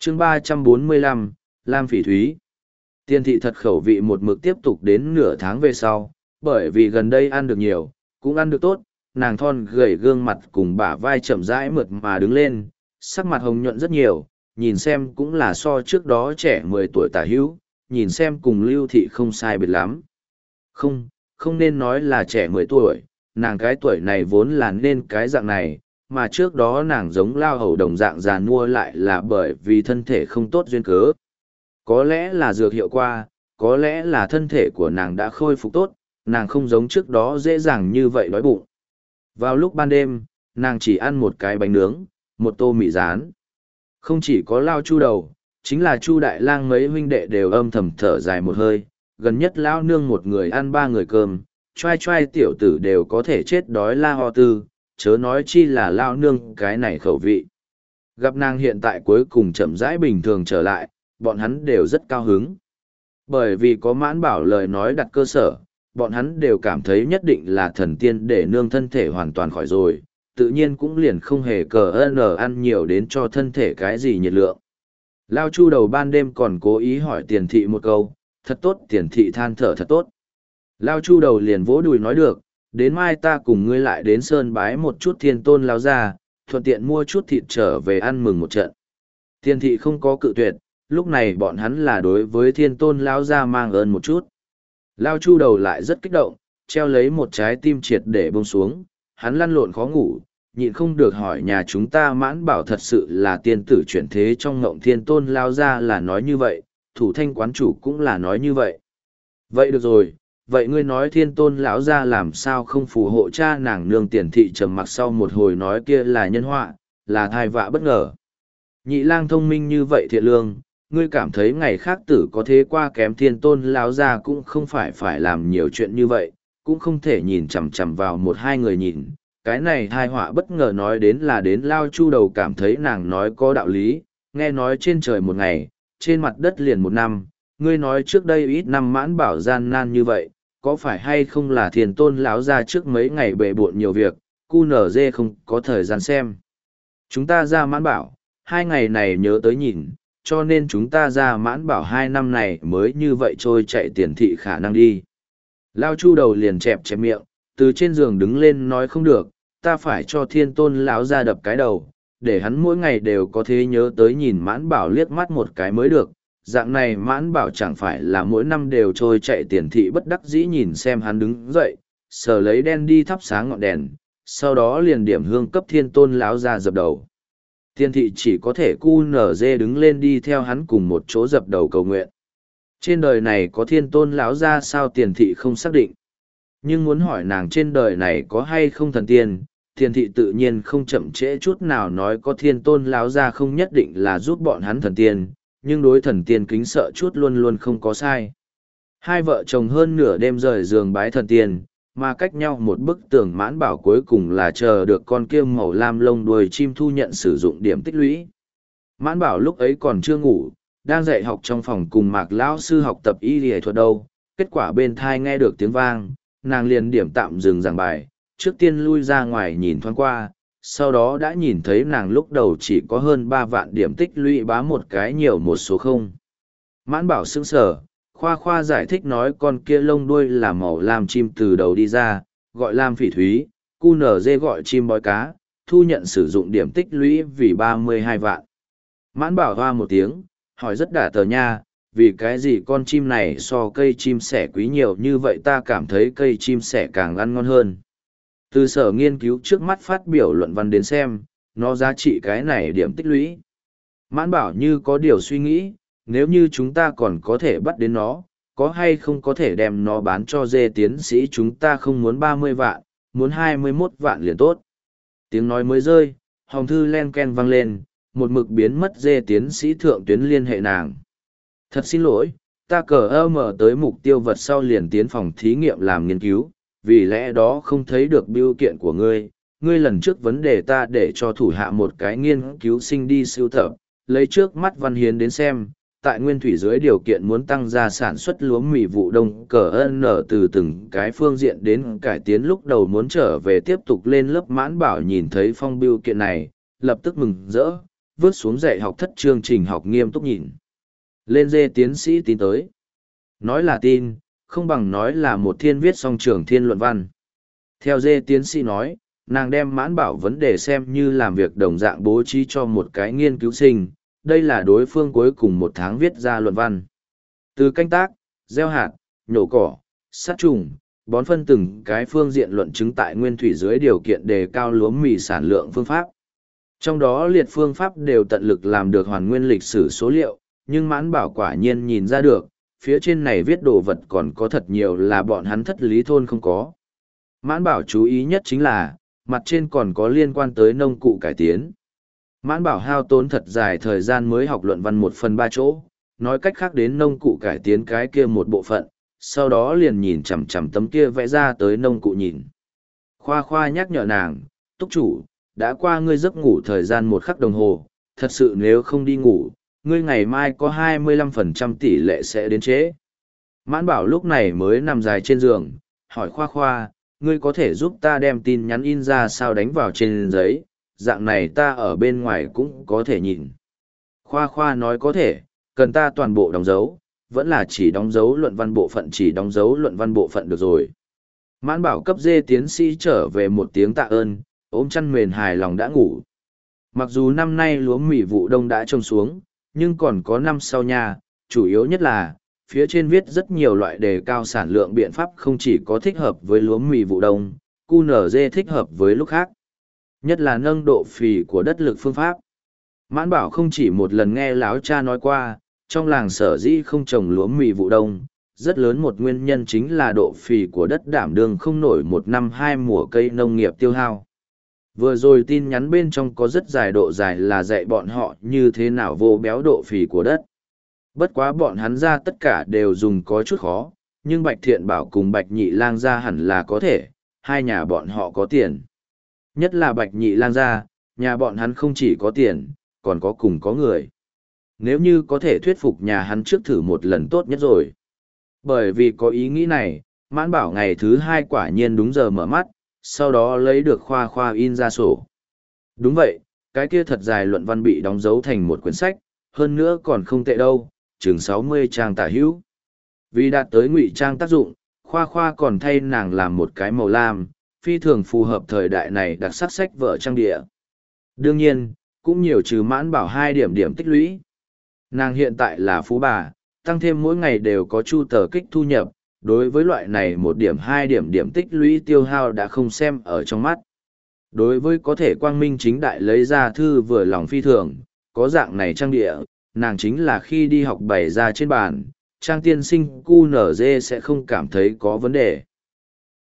chương 345, Lam Phỉ Thúy. Tiền thị thật khẩu vị một mực tiếp tục đến nửa tháng về sau, bởi vì gần đây ăn được nhiều, cũng ăn được tốt, nàng thon gầy gương mặt cùng bả vai chậm rãi mượt mà đứng lên, sắc mặt hồng nhuận rất nhiều, nhìn xem cũng là so trước đó trẻ 10 tuổi tả hữu, nhìn xem cùng Lưu Thị không sai biệt lắm. Không nên nói là trẻ 10 tuổi, nàng cái tuổi này vốn là nên cái dạng này, mà trước đó nàng giống lao hầu đồng dạng già nua lại là bởi vì thân thể không tốt duyên cớ. Có lẽ là dược hiệu qua, có lẽ là thân thể của nàng đã khôi phục tốt, nàng không giống trước đó dễ dàng như vậy đói bụng. Vào lúc ban đêm, nàng chỉ ăn một cái bánh nướng, một tô mì rán. Không chỉ có Lao Chu đầu, chính là Chu Đại Lang mấy huynh đệ đều âm thầm thở dài một hơi, gần nhất Lão nương một người ăn 3 người cơm, choai choai tiểu tử đều có thể chết đói la ho tư, chớ nói chi là Lão nương cái này khẩu vị. Gặp nàng hiện tại cuối cùng chậm rãi bình thường trở lại, bọn hắn đều rất cao hứng. Bởi vì có Mãn Bảo lời nói đặt cơ sở, bọn hắn đều cảm thấy nhất định là thần tiên để nương thân thể hoàn toàn khỏi rồi, tự nhiên cũng liền không hề ăn nhiều đến cho thân thể cái gì nhiệt lượng. Lao Chu đầu ban đêm còn cố ý hỏi Tiền thị một câu, thật tốt. Tiền thị than thở thật tốt. Lao Chu đầu liền vỗ đùi nói được, đến mai ta cùng ngươi lại đến sơn bái một chút Thiên Tôn lao ra, thuận tiện mua chút thịt trở về ăn mừng một trận. Tiền thị không có cự tuyệt, lúc này bọn hắn là đối với Thiên Tôn lao ra mang ơn một chút. Lao Chu đầu lại rất kích động, treo lấy một trái tim triệt để buông xuống, hắn lăn lộn khó ngủ, nhịn không được hỏi nhà chúng ta Mãn Bảo thật sự là tiên tử chuyển thế trong ngộng Thiên Tôn lao ra là nói như vậy, thủ thanh quán chủ cũng là nói như vậy. Vậy được rồi, vậy ngươi nói Thiên Tôn lão ra làm sao không phù hộ cha nàng nương? Tiền thị trầm mặc sau một hồi nói kia là nhân họa, là thai vạ bất ngờ. Nhị lang thông minh như vậy thiện lương, ngươi cảm thấy ngày khác tử có thế qua kém Thiên Tôn lão ra cũng không phải làm nhiều chuyện như vậy, cũng không thể nhìn chằm chằm vào một hai người nhìn. Cái này thai họa bất ngờ nói đến là đến Lao Chu đầu cảm thấy nàng nói có đạo lý, nghe nói trên trời một ngày, trên mặt đất liền một năm, ngươi nói trước đây ít năm Mãn Bảo gian nan như vậy, có phải hay không là Thiên Tôn lão ra trước mấy ngày bề bộn nhiều việc, cu nở dê không có thời gian xem. Chúng ta ra Mãn Bảo, 2 ngày này nhớ tới nhìn, cho nên chúng ta ra Mãn Bảo 2 năm này mới như vậy trôi chạy. Tiền thị khả năng đi. Lao Chu đầu liền chẹp miệng, từ trên giường đứng lên nói không được, ta phải cho Thiên Tôn lão ra đập cái đầu, để hắn mỗi ngày đều có thế nhớ tới nhìn Mãn Bảo liếc mắt một cái mới được. Dạng này Mãn Bảo chẳng phải là mỗi năm đều trôi chạy. Tiền thị bất đắc dĩ nhìn xem hắn đứng dậy, sờ lấy đen đi thắp sáng ngọn đèn, sau đó liền điểm hương cấp Thiên Tôn lão ra dập đầu. Tiền thị chỉ có thể cu nở dê đứng lên đi theo hắn cùng một chỗ dập đầu cầu nguyện. Trên đời này có Thiên Tôn lão ra sao? Tiền thị không xác định. Nhưng muốn hỏi nàng trên đời này có hay không thần tiên, Tiền thị tự nhiên không chậm trễ chút nào nói có Thiên Tôn lão ra không nhất định là giúp bọn hắn thần tiên, nhưng đối thần tiên kính sợ chút luôn luôn không có sai. Hai vợ chồng hơn nửa đêm rời giường bái thần tiên, mà cách nhau một bức tường Mãn Bảo cuối cùng là chờ được con kia màu lam lông đuôi chim thu nhận sử dụng điểm tích lũy. Mãn Bảo lúc ấy còn chưa ngủ, đang dạy học trong phòng cùng Mạc lão sư học tập y y thuật đâu, kết quả bên thai nghe được tiếng vang, nàng liền điểm tạm dừng giảng bài, trước tiên lui ra ngoài nhìn thoáng qua, sau đó đã nhìn thấy nàng lúc đầu chỉ có hơn 3 vạn điểm tích lũy bá một cái nhiều một số không. Mãn Bảo sững sờ, khoa giải thích nói con kia lông đuôi là màu lam chim từ đầu đi ra, gọi Lam Phỉ Thúy, cu nở dê gọi chim bói cá, thu nhận sử dụng điểm tích lũy vì 32 vạn. Mãn Bảo hoa một tiếng, hỏi rất đả tờ nha, vì cái gì con chim này so cây chim sẻ quý nhiều như vậy? Ta cảm thấy cây chim sẻ càng ăn ngon hơn. Từ sở nghiên cứu trước mắt phát biểu luận văn đến xem, nó giá trị cái này điểm tích lũy. Mãn Bảo như có điều suy nghĩ, nếu như chúng ta còn có thể bắt đến nó, có hay không có thể đem nó bán cho dê tiến sĩ? Chúng ta không muốn 30 vạn, muốn 21 vạn liền tốt. Tiếng nói mới rơi, hòm thư len ken vang lên, một mực biến mất dê tiến sĩ thượng tuyến liên hệ nàng. Thật xin lỗi, ta mở tới mục tiêu vật sau liền tiến phòng thí nghiệm làm nghiên cứu, vì lẽ đó không thấy được bưu kiện của ngươi. Ngươi lần trước vấn đề ta để cho thủ hạ một cái nghiên cứu sinh đi sưu tập, lấy trước mắt văn hiến đến xem, tại nguyên thủy dưới điều kiện muốn tăng gia sản xuất lúa mì vụ đông từ từng cái phương diện đến cải tiến, lúc đầu muốn trở về tiếp tục lên lớp. Mãn Bảo nhìn thấy phong bưu kiện này, lập tức mừng rỡ, vứt xuống dạy học thất chương trình học nghiêm túc nhìn. Lên dê tiến sĩ tin tới. Nói là tin, không bằng nói là một thiên viết song trường thiên luận văn. Theo dê tiến sĩ nói, nàng đem Mãn Bảo vấn đề xem như làm việc đồng dạng bố trí cho một cái nghiên cứu sinh, đây là đối phương cuối cùng một tháng viết ra luận văn. Từ canh tác, gieo hạt, nhổ cỏ, sát trùng, bón phân từng cái phương diện luận chứng tại nguyên thủy dưới điều kiện đề cao lúa mì sản lượng phương pháp. Trong đó liệt phương pháp đều tận lực làm được hoàn nguyên lịch sử số liệu, nhưng Mãn Bảo quả nhiên nhìn ra được, phía trên này viết đồ vật còn có thật nhiều là bọn hắn thất lý thôn không có. Mãn Bảo chú ý nhất chính là, mặt trên còn có liên quan tới nông cụ cải tiến. Mãn Bảo hao tốn thật dài thời gian mới học luận văn 1/3 chỗ, nói cách khác đến nông cụ cải tiến cái kia một bộ phận, sau đó liền nhìn chằm chằm tấm kia vẽ ra tới nông cụ nhìn. Khoa Khoa nhắc nhở nàng, túc chủ, đã qua ngươi giấc ngủ thời gian 1 khắc đồng hồ, thật sự nếu không đi ngủ, ngươi ngày mai có 25% tỷ lệ sẽ đến trễ. Mãn Bảo lúc này mới nằm dài trên giường, hỏi Khoa Khoa, ngươi có thể giúp ta đem tin nhắn in ra sao đánh vào trên giấy, dạng này ta ở bên ngoài cũng có thể nhìn. Khoa Khoa nói có thể, cần ta toàn bộ đóng dấu, vẫn là chỉ đóng dấu luận văn bộ phận, chỉ đóng dấu luận văn bộ phận được rồi. Mãn Bảo cấp dê tiến sĩ trở về một tiếng tạ ơn, ôm chăn mền hài lòng đã ngủ. Mặc dù năm nay lúa mì vụ đông đã trồng xuống, nhưng còn có năm sau nha, chủ yếu nhất là, phía trên viết rất nhiều loại đề cao sản lượng biện pháp không chỉ có thích hợp với lúa mì vụ đông, QNZ thích hợp với lúc khác. Nhất là nâng độ phì của đất lực phương pháp. Mãn Bảo không chỉ một lần nghe láo cha nói qua, trong làng sở dĩ không trồng lúa mì vụ đông, rất lớn một nguyên nhân chính là độ phì của đất đảm đương không nổi 1 năm 2 mùa cây nông nghiệp tiêu hao. Vừa rồi tin nhắn bên trong có rất dài độ dài là dạy bọn họ như thế nào vô béo độ phì của đất. Bất quá bọn hắn ra tất cả đều dùng có chút khó, nhưng Bạch Thiện Bảo cùng Bạch Nhị Lang ra hẳn là có thể, hai nhà bọn họ có tiền. Nhất là Bạch Nhị Lang ra, nhà bọn hắn không chỉ có tiền, còn có cùng có người. Nếu như có thể thuyết phục nhà hắn trước thử một lần tốt nhất rồi. Bởi vì có ý nghĩ này, Mãn Bảo ngày thứ 2 quả nhiên đúng giờ mở mắt, sau đó lấy được Khoa Khoa in ra sổ. Đúng vậy, cái kia thật dài luận văn bị đóng dấu thành một quyển sách, hơn nữa còn không tệ đâu, chừng 60 trang tả hữu. Vì đạt tới ngụy trang tác dụng, Khoa Khoa còn thay nàng làm một cái màu lam, phi thường phù hợp thời đại này đặc sắc sách vở trang địa. Đương nhiên, cũng nhiều trừ Mãn Bảo 2 điểm tích lũy. Nàng hiện tại là phú bà, tăng thêm mỗi ngày đều có chu tờ kích thu nhập, đối với loại này 1 điểm 2 điểm tích lũy tiêu hao đã không xem ở trong mắt. Đối với có thể quang minh chính đại lấy ra thư vừa lòng phi thường, có dạng này trang địa, nàng chính là khi đi học bày ra trên bàn, trang tiên sinh QNZ sẽ không cảm thấy có vấn đề.